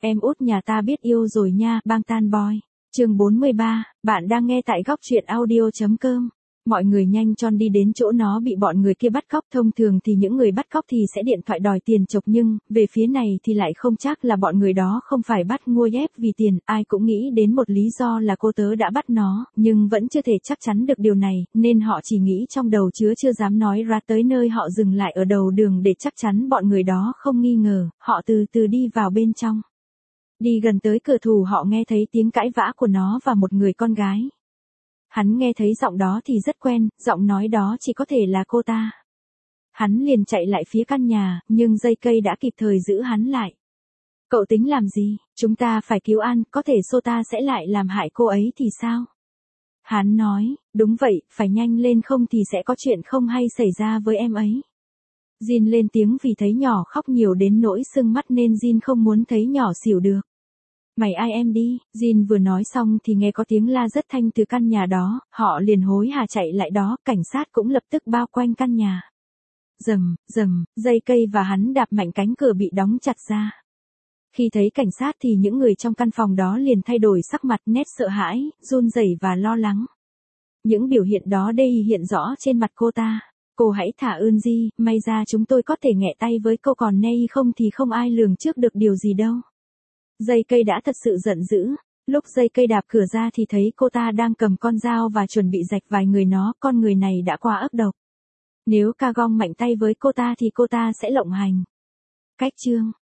Em út nhà ta biết yêu rồi nha, bang tan boy. Chương 43, bạn đang nghe tại góc truyện audio.com. Mọi người nhanh chóng đi đến chỗ nó bị bọn người kia bắt cóc. Thông thường thì những người bắt cóc thì sẽ điện thoại đòi tiền chộc, nhưng về phía này thì lại không chắc là bọn người đó không phải bắt mua ép vì tiền. Ai cũng nghĩ đến một lý do là cô tớ đã bắt nó, nhưng vẫn chưa thể chắc chắn được điều này, nên họ chỉ nghĩ trong đầu chưa dám nói ra. Tới nơi họ dừng lại ở đầu đường để chắc chắn bọn người đó không nghi ngờ, họ từ từ đi vào bên trong. Đi gần tới cửa thủ họ nghe thấy tiếng cãi vã của nó và một người con gái. Hắn nghe thấy giọng đó thì rất quen, giọng nói đó chỉ có thể là cô ta. Hắn liền chạy lại phía căn nhà, nhưng dây cây đã kịp thời giữ hắn lại. Cậu tính làm gì? Chúng ta phải cứu An, có thể Sota sẽ lại làm hại cô ấy thì sao? Hắn nói, đúng vậy, phải nhanh lên không thì sẽ có chuyện không hay xảy ra với em ấy. Jin lên tiếng vì thấy nhỏ khóc nhiều đến nỗi sưng mắt nên Jin không muốn thấy nhỏ xỉu được. Mày ai em đi, Jin vừa nói xong thì nghe có tiếng la rất thanh từ căn nhà đó, họ liền hối hả chạy lại đó, cảnh sát cũng lập tức bao quanh căn nhà. Rầm, rầm, dây cây và hắn đạp mạnh cánh cửa bị đóng chặt ra. Khi thấy cảnh sát thì những người trong căn phòng đó liền thay đổi sắc mặt, nét sợ hãi, run rẩy và lo lắng. Những biểu hiện đó đây hiện rõ trên mặt cô ta. Cô hãy thả ơn Di, may ra chúng tôi có thể nghẹ tay với cô, còn nay không thì không ai lường trước được điều gì đâu. Dây cây đã thật sự giận dữ. Lúc dây cây đạp cửa ra thì thấy cô ta đang cầm con dao và chuẩn bị rạch vài người nó, con người này đã qua ức độc. Nếu Kagong mạnh tay với cô ta thì cô ta sẽ lộng hành. Cách chương